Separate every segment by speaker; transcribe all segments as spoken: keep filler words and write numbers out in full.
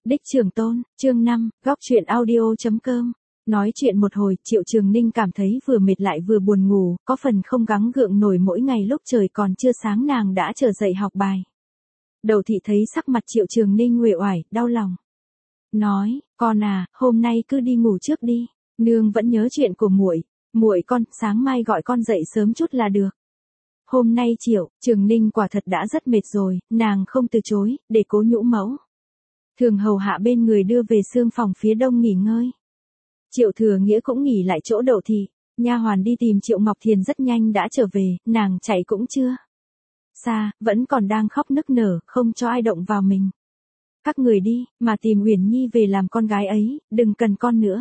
Speaker 1: Đích Trường Tôn, chương năm, góc truyện audio.com. Nói chuyện một hồi, Triệu Trường Ninh cảm thấy vừa mệt lại vừa buồn ngủ, có phần không gắng gượng nổi mỗi ngày lúc trời còn chưa sáng nàng đã trở dậy học bài. Đầu thị thấy sắc mặt Triệu Trường Ninh uể oải, đau lòng. Nói, con à, hôm nay cứ đi ngủ trước đi, nương vẫn nhớ chuyện của muội, muội con, sáng mai gọi con dậy sớm chút là được. Hôm nay Triệu Trường Ninh quả thật đã rất mệt rồi, nàng không từ chối, để Cố Nhũ Mẫu thường hầu hạ bên người đưa về xương phòng phía đông nghỉ ngơi. Triệu Thừa Nghĩa cũng nghỉ lại chỗ Đậu thị, nha hoàn đi tìm Triệu Ngọc Thiền rất nhanh đã trở về, nàng chạy cũng chưa xa, vẫn còn đang khóc nức nở, không cho ai động vào mình. Các người đi, mà tìm Uyển Nhi về làm con gái ấy, đừng cần con nữa.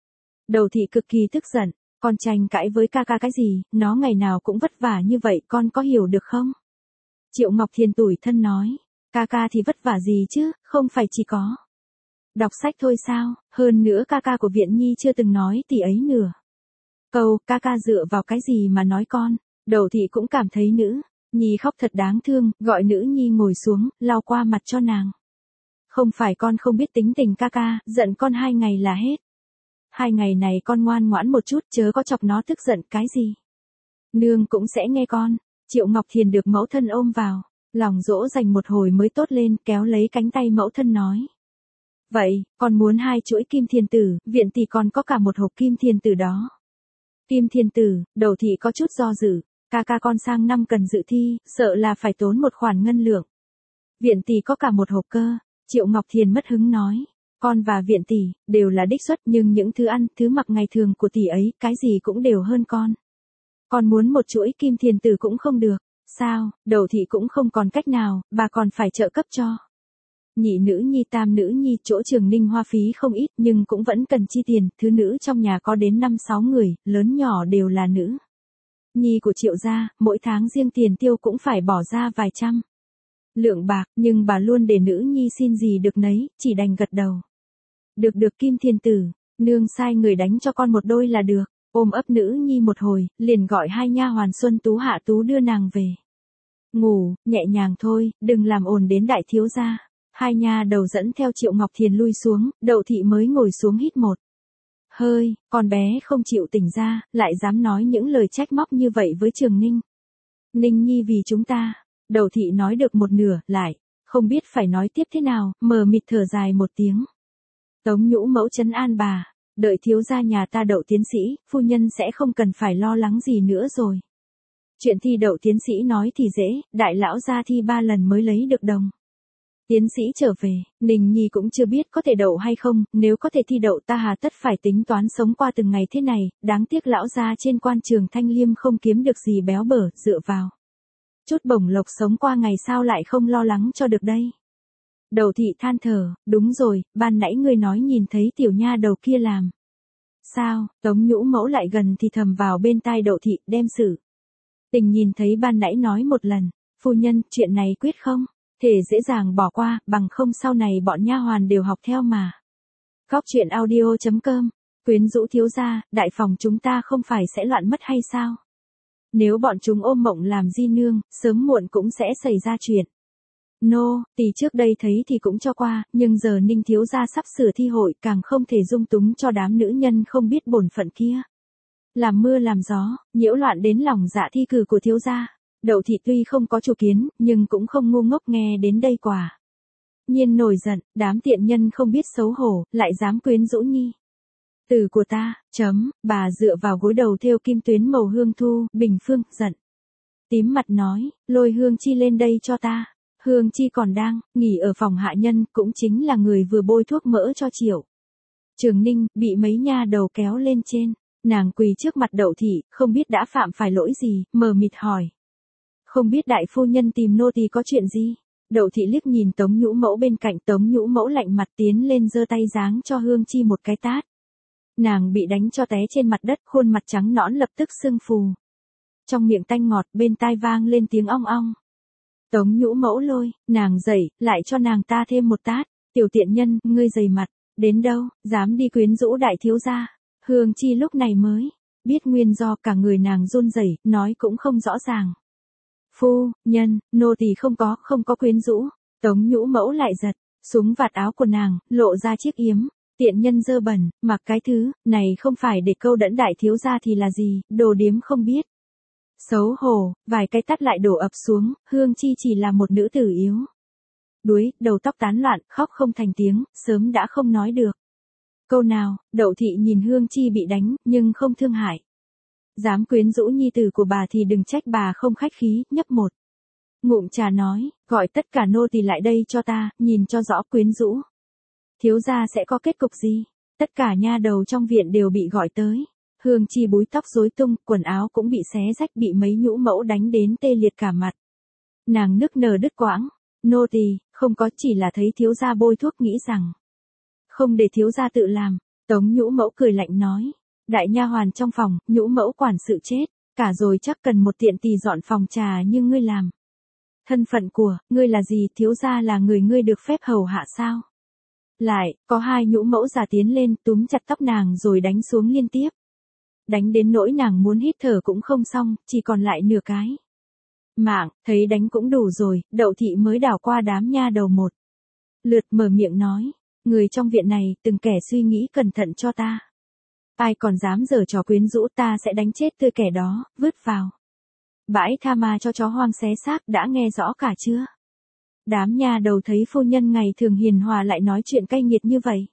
Speaker 1: Đậu thị cực kỳ tức giận, con tranh cãi với ca ca cái gì, nó ngày nào cũng vất vả như vậy, con có hiểu được không? Triệu Ngọc Thiền tủi thân nói, ca ca thì vất vả gì chứ, không phải chỉ có đọc sách thôi sao, hơn nữa ca ca của Viện Nhi chưa từng nói tỷ ấy nửa câu, ca ca dựa vào cái gì mà nói con. Đậu thị cũng cảm thấy nữ Nhi khóc thật đáng thương, gọi nữ Nhi ngồi xuống, lau qua mặt cho nàng. Không phải con không biết tính tình ca ca, giận con hai ngày là hết. Hai ngày này con ngoan ngoãn một chút, chớ có chọc nó tức giận cái gì. Nương cũng sẽ nghe con. Triệu Ngọc Thiền được mẫu thân ôm vào, lòng dỗ dành một hồi mới tốt lên, kéo lấy cánh tay mẫu thân nói. Vậy, con muốn hai chuỗi kim thiên tử, Viện tỷ còn có cả một hộp kim thiên tử đó. Kim thiên tử, Đậu thị có chút do dự, ca ca con sang năm cần dự thi, sợ là phải tốn một khoản ngân lượng. Viện tỷ có cả một hộp cơ. Triệu Ngọc Thiền mất hứng nói, con và Viện tỷ đều là đích xuất, nhưng những thứ ăn, thứ mặc ngày thường của tỷ ấy, cái gì cũng đều hơn con. Con muốn một chuỗi kim thiên tử cũng không được. Sao? Đậu thị cũng không còn cách nào, bà còn phải trợ cấp cho nhị nữ nhi tam nữ nhi. Chỗ Trường Ninh hoa phí không ít, nhưng cũng vẫn cần chi tiền, thứ nữ trong nhà có đến năm sáu người, lớn nhỏ đều là nữ nhi của Triệu gia, mỗi tháng riêng tiền tiêu cũng phải bỏ ra vài trăm lượng bạc, nhưng bà luôn để nữ nhi xin gì được nấy, chỉ đành gật đầu. Được được kim thiên tử, nương sai người đánh cho con một đôi là được. Ôm ấp nữ nhi một hồi, liền gọi hai nha hoàn Xuân Tú Hạ Tú đưa nàng về ngủ, nhẹ nhàng thôi, đừng làm ồn đến đại thiếu gia. Hai nha đầu dẫn theo Triệu Ngọc Thiền lui xuống, Đậu thị mới ngồi xuống hít một hơi, con bé không chịu tỉnh ra, lại dám nói những lời trách móc như vậy với Trường Ninh. Ninh Nhi vì chúng ta. Đậu thị nói được một nửa, lại không biết phải nói tiếp thế nào, mờ mịt thở dài một tiếng. Tống Nhũ Mẫu trấn an bà, đợi thiếu gia nhà ta đậu tiến sĩ, phu nhân sẽ không cần phải lo lắng gì nữa rồi. Chuyện thi đậu tiến sĩ nói thì dễ, đại lão gia thi ba lần mới lấy được đồng tiến sĩ trở về, Ninh Nhi cũng chưa biết có thể đậu hay không, nếu có thể thi đậu ta hà tất phải tính toán sống qua từng ngày thế này, đáng tiếc lão gia trên quan trường Thanh Liêm không kiếm được gì béo bở, dựa vào chút bổng lộc sống qua ngày sao lại không lo lắng cho được đây. Đậu thị than thở, đúng rồi, ban nãy ngươi nói nhìn thấy tiểu nha đầu kia làm sao? Tống Nhũ Mẫu lại gần thì thầm vào bên tai Đậu thị, đem sự tình nhìn thấy ban nãy nói một lần. Phu nhân, chuyện này quyết không thể dễ dàng bỏ qua, bằng không sau này bọn nha hoàn đều học theo mà. Góc truyện audio.com. Quyến rũ thiếu gia, đại phòng chúng ta không phải sẽ loạn mất hay sao? Nếu bọn chúng ôm mộng làm di nương, sớm muộn cũng sẽ xảy ra chuyện. Nô, no, tỷ trước đây thấy thì cũng cho qua, nhưng giờ Ninh thiếu gia sắp sửa thi hội, càng không thể dung túng cho đám nữ nhân không biết bổn phận kia làm mưa làm gió, nhiễu loạn đến lòng dạ thi cử của thiếu gia. Đậu thị tuy không có chủ kiến, nhưng cũng không ngu ngốc, nghe đến đây quả nhiên nổi giận, đám tiện nhân không biết xấu hổ, lại dám quyến rũ nhi tử của ta. Chấm, bà dựa vào gối đầu thêu kim tuyến màu hương thu, bình phương, giận tím mặt nói, lôi Hương Chi lên đây cho ta. Hương Chi còn đang nghỉ ở phòng hạ nhân, cũng chính là người vừa bôi thuốc mỡ cho Triệu Trường Ninh, bị mấy nha đầu kéo lên trên. Nàng quỳ trước mặt Đậu thị, không biết đã phạm phải lỗi gì, mờ mịt hỏi. Không biết đại phu nhân tìm nô tỳ có chuyện gì? Đậu thị liếc nhìn Tống Nhũ Mẫu bên cạnh, Tống Nhũ Mẫu lạnh mặt tiến lên giơ tay giáng cho Hương Chi một cái tát. Nàng bị đánh cho té trên mặt đất, khuôn mặt trắng nõn lập tức sưng phù. Trong miệng tanh ngọt, bên tai vang lên tiếng ong ong. Tống Nhũ Mẫu lôi nàng dậy, lại cho nàng ta thêm một tát. Tiểu tiện nhân, ngươi dày mặt, đến đâu, dám đi quyến rũ đại thiếu gia. Hương Chi lúc này mới biết nguyên do, cả người nàng run rẩy, nói cũng không rõ ràng. Phu nhân, nô tỳ không có, không có quyến rũ. Tống Nhũ Mẫu lại giật xuống vạt áo của nàng, lộ ra chiếc yếm. Tiện nhân dơ bẩn, mặc cái thứ, này không phải để câu đẫn đại thiếu gia thì là gì, đồ điếm không biết. Xấu hổ, vài cái tát lại đổ ập xuống, Hương Chi chỉ là một nữ tử yếu đuối, đầu tóc tán loạn, khóc không thành tiếng, sớm đã không nói được câu nào. Đậu thị nhìn Hương Chi bị đánh, nhưng không thương hại. Dám quyến rũ nhi tử của bà thì đừng trách bà không khách khí, nhấp một ngụm trà nói, gọi tất cả nô tỳ lại đây cho ta, nhìn cho rõ quyến rũ thiếu gia sẽ có kết cục gì. Tất cả nha đầu trong viện đều bị gọi tới. Hương Chi búi tóc rối tung, quần áo cũng bị xé rách, bị mấy nhũ mẫu đánh đến tê liệt cả mặt. Nàng nức nở đứt quãng, nô tỳ, không có, chỉ là thấy thiếu gia bôi thuốc nghĩ rằng không để thiếu gia tự làm. Tống nhũ mẫu cười lạnh nói, đại nha hoàn trong phòng, nhũ mẫu quản sự chết, cả rồi chắc cần một tiện tỳ dọn phòng trà như ngươi làm. Thân phận của, ngươi là gì, thiếu gia là người ngươi được phép hầu hạ sao? Lại, có hai nhũ mẫu già tiến lên, túm chặt tóc nàng rồi đánh xuống liên tiếp. Đánh đến nỗi nàng muốn hít thở cũng không xong, chỉ còn lại nửa cái mạng, thấy đánh cũng đủ rồi, Đậu thị mới đảo qua đám nha đầu một lượt, mở miệng nói, người trong viện này, từng kẻ suy nghĩ cẩn thận cho ta. Ai còn dám giở trò quyến rũ, ta sẽ đánh chết tươi kẻ đó, vứt vào bãi tha ma cho chó hoang xé xác, đã nghe rõ cả chưa? Đám nha đầu thấy phu nhân ngày thường hiền hòa lại nói chuyện cay nghiệt như vậy,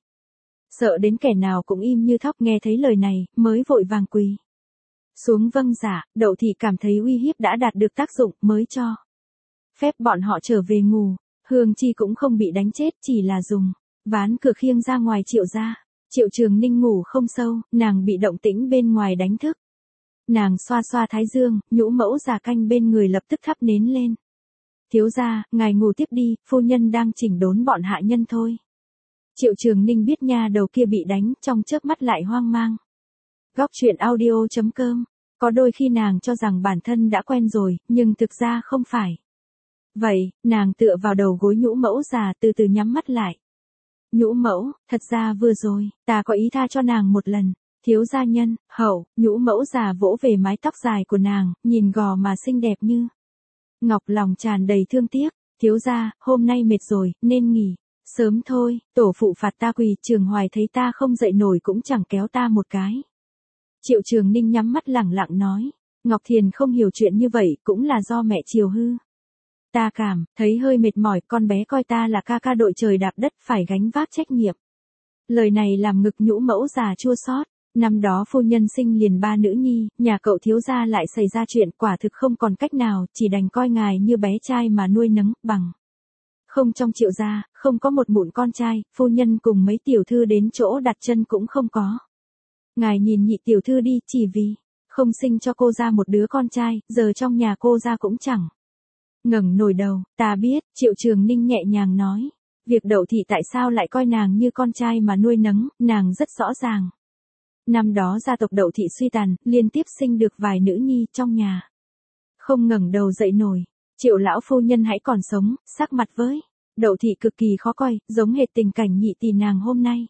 Speaker 1: sợ đến kẻ nào cũng im như thóc, nghe thấy lời này, mới vội vàng quỳ xuống vâng dạ. Đậu thị cảm thấy uy hiếp đã đạt được tác dụng, mới cho phép bọn họ trở về ngủ. Hương Chi cũng không bị đánh chết, chỉ là dùng ván cửa khiêng ra ngoài Triệu gia. Triệu Trường Ninh ngủ không sâu, nàng bị động tĩnh bên ngoài đánh thức. Nàng xoa xoa thái dương, nhũ mẫu già canh bên người lập tức thắp nến lên. Thiếu gia, ngài ngủ tiếp đi, phu nhân đang chỉnh đốn bọn hạ nhân thôi. Triệu Trường Ninh biết nha đầu kia bị đánh, trong chớp mắt lại hoang mang. Góc truyện audio chấm com. Có đôi khi nàng cho rằng bản thân đã quen rồi, nhưng thực ra không phải vậy. Nàng tựa vào đầu gối nhũ mẫu già, từ từ nhắm mắt lại. Nhũ mẫu, thật ra vừa rồi, ta có ý tha cho nàng một lần. Thiếu gia nhân hậu. Nhũ mẫu già vỗ về mái tóc dài của nàng, nhìn gò mà xinh đẹp như ngọc, lòng tràn đầy thương tiếc. Thiếu gia, hôm nay mệt rồi, nên nghỉ sớm thôi. Tổ phụ phạt ta quỳ, Trường Hoài thấy ta không dậy nổi cũng chẳng kéo ta một cái. Triệu Trường Ninh nhắm mắt lẳng lặng nói, Ngọc Thiền không hiểu chuyện như vậy, cũng là do mẹ chiều hư. Ta cảm thấy hơi mệt mỏi, con bé coi ta là ca ca đội trời đạp đất, phải gánh vác trách nhiệm. Lời này làm ngực nhũ mẫu già chua xót. Năm đó phu nhân sinh liền ba nữ nhi, nhà cậu thiếu gia lại xảy ra chuyện, quả thực không còn cách nào, chỉ đành coi ngài như bé trai mà nuôi nấng, bằng không trong Triệu gia, không có một mụn con trai, phu nhân cùng mấy tiểu thư đến chỗ đặt chân cũng không có. Ngài nhìn nhị tiểu thư đi, chỉ vì không sinh cho cô ra một đứa con trai, giờ trong nhà cô ra cũng chẳng ngẩng nổi đầu. Ta biết, Triệu Trường Ninh nhẹ nhàng nói, việc Đậu thị tại sao lại coi nàng như con trai mà nuôi nấng, nàng rất rõ ràng. Năm đó gia tộc Đậu thị suy tàn, liên tiếp sinh được vài nữ nhi, trong nhà không ngẩng đầu dậy nổi. Triệu lão phu nhân hãy còn sống, sắc mặt với Đậu thị cực kỳ khó coi, giống hệt tình cảnh nhị tỷ nàng hôm nay.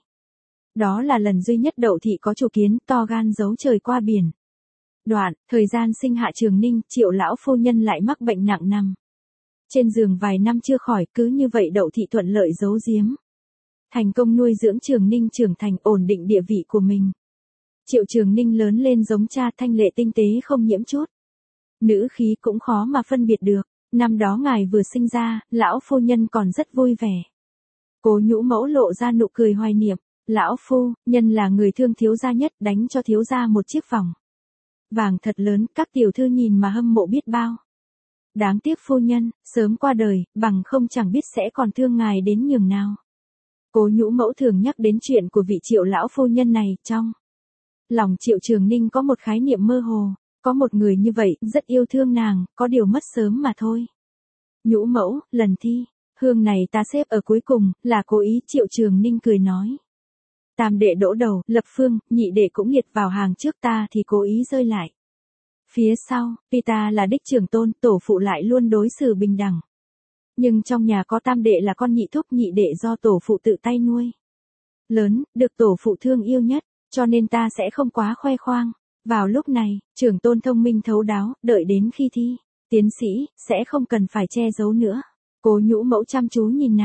Speaker 1: Đó là lần duy nhất Đậu thị có chủ kiến, to gan giấu trời qua biển. Đoạn, thời gian sinh hạ Trường Ninh, Triệu lão phu nhân lại mắc bệnh nặng nằm trên giường vài năm chưa khỏi, cứ như vậy Đậu thị thuận lợi giấu giếm, thành công nuôi dưỡng Trường Ninh trưởng thành, ổn định địa vị của mình. Triệu Trường Ninh lớn lên giống cha, thanh lệ tinh tế không nhiễm chút nữ khí, cũng khó mà phân biệt được. Năm đó ngài vừa sinh ra, lão phu nhân còn rất vui vẻ. Cố nhũ mẫu lộ ra nụ cười hoài niệm. Lão phu nhân là người thương thiếu gia nhất, đánh cho thiếu gia một chiếc vòng vàng thật lớn, các tiểu thư nhìn mà hâm mộ biết bao. Đáng tiếc phu nhân sớm qua đời, bằng không chẳng biết sẽ còn thương ngài đến nhường nào. Cố nhũ mẫu thường nhắc đến chuyện của vị Triệu lão phu nhân này, trong lòng Triệu Trường Ninh có một khái niệm mơ hồ, có một người như vậy, rất yêu thương nàng, có điều mất sớm mà thôi. Nhũ mẫu, lần thi hương này ta xếp ở cuối cùng, là cố ý. Triệu Trường Ninh cười nói. Tam đệ đỗ đầu, lập phương, nhị đệ cũng liệt vào hàng trước, ta thì cố ý rơi lại phía sau. Vì ta là đích trưởng tôn, tổ phụ lại luôn đối xử bình đẳng. Nhưng trong nhà có tam đệ là con nhị thúc, nhị đệ do tổ phụ tự tay nuôi lớn, được tổ phụ thương yêu nhất, cho nên ta sẽ không quá khoe khoang. Vào lúc này, trưởng tôn thông minh thấu đáo, đợi đến khi thi tiến sĩ, sẽ không cần phải che giấu nữa. Cố nhũ mẫu chăm chú nhìn nàng.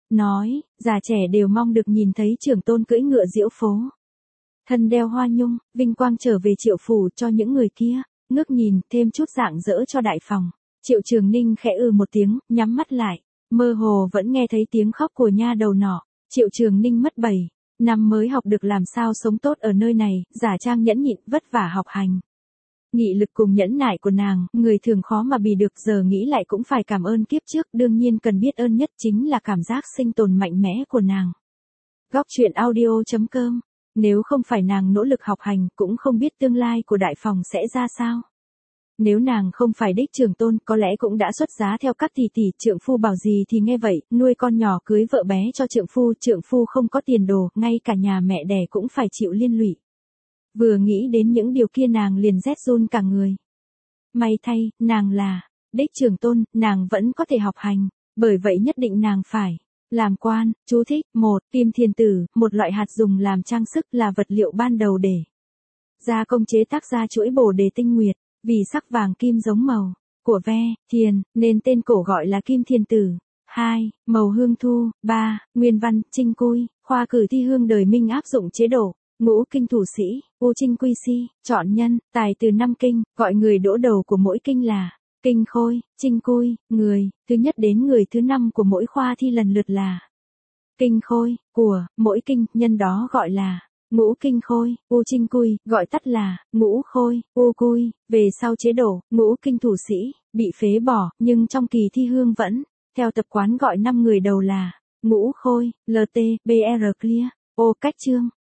Speaker 1: nói, già trẻ đều mong được nhìn thấy trưởng tôn cưỡi ngựa diễu phố. Thân đeo hoa nhung, vinh quang trở về Triệu phủ cho những người kia, ngước nhìn, thêm chút rạng rỡ cho đại phòng. Triệu Trường Ninh khẽ ừ một tiếng, nhắm mắt lại, mơ hồ vẫn nghe thấy tiếng khóc của nha đầu nọ. Triệu Trường Ninh mất bảy năm mới học được làm sao sống tốt ở nơi này, giả trang nhẫn nhịn, vất vả học hành. Nghị lực cùng nhẫn nại của nàng, người thường khó mà bì được, giờ nghĩ lại cũng phải cảm ơn kiếp trước, đương nhiên cần biết ơn nhất chính là cảm giác sinh tồn mạnh mẽ của nàng. Góc truyện audio chấm com. Nếu không phải nàng nỗ lực học hành, cũng không biết tương lai của đại phòng sẽ ra sao. Nếu nàng không phải đích trưởng tôn, có lẽ cũng đã xuất giá theo các tỷ tỷ, trượng phu bảo gì thì nghe vậy, nuôi con nhỏ cưới vợ bé cho trượng phu, trượng phu không có tiền đồ, ngay cả nhà mẹ đẻ cũng phải chịu liên lụy. Vừa nghĩ đến những điều kia nàng liền rét run cả người. May thay, nàng là đích trưởng tôn, nàng vẫn có thể học hành, bởi vậy nhất định nàng phải làm quan. Chú thích: một. Kim thiền tử, một loại hạt dùng làm trang sức, là vật liệu ban đầu để gia công chế tác ra chuỗi bồ đề tinh nguyệt, vì sắc vàng kim giống màu của ve, thiền, nên tên cổ gọi là kim thiền tử. hai. Màu hương thu. ba. Nguyên văn: Trinh Cui, khoa cử thi hương đời Minh áp dụng chế độ ngũ kinh thủ sĩ, u trinh quy si, chọn nhân, tài từ năm kinh, gọi người đỗ đầu của mỗi kinh là kinh khôi, trinh cui, người thứ nhất đến người thứ năm của mỗi khoa thi lần lượt là kinh khôi, của mỗi kinh, nhân đó gọi là ngũ kinh khôi, u trinh cui, gọi tắt là ngũ khôi, u cui. Về sau chế độ ngũ kinh thủ sĩ bị phế bỏ, nhưng trong kỳ thi hương vẫn theo tập quán gọi năm người đầu là ngũ khôi, lt, br clear. Ô cách chương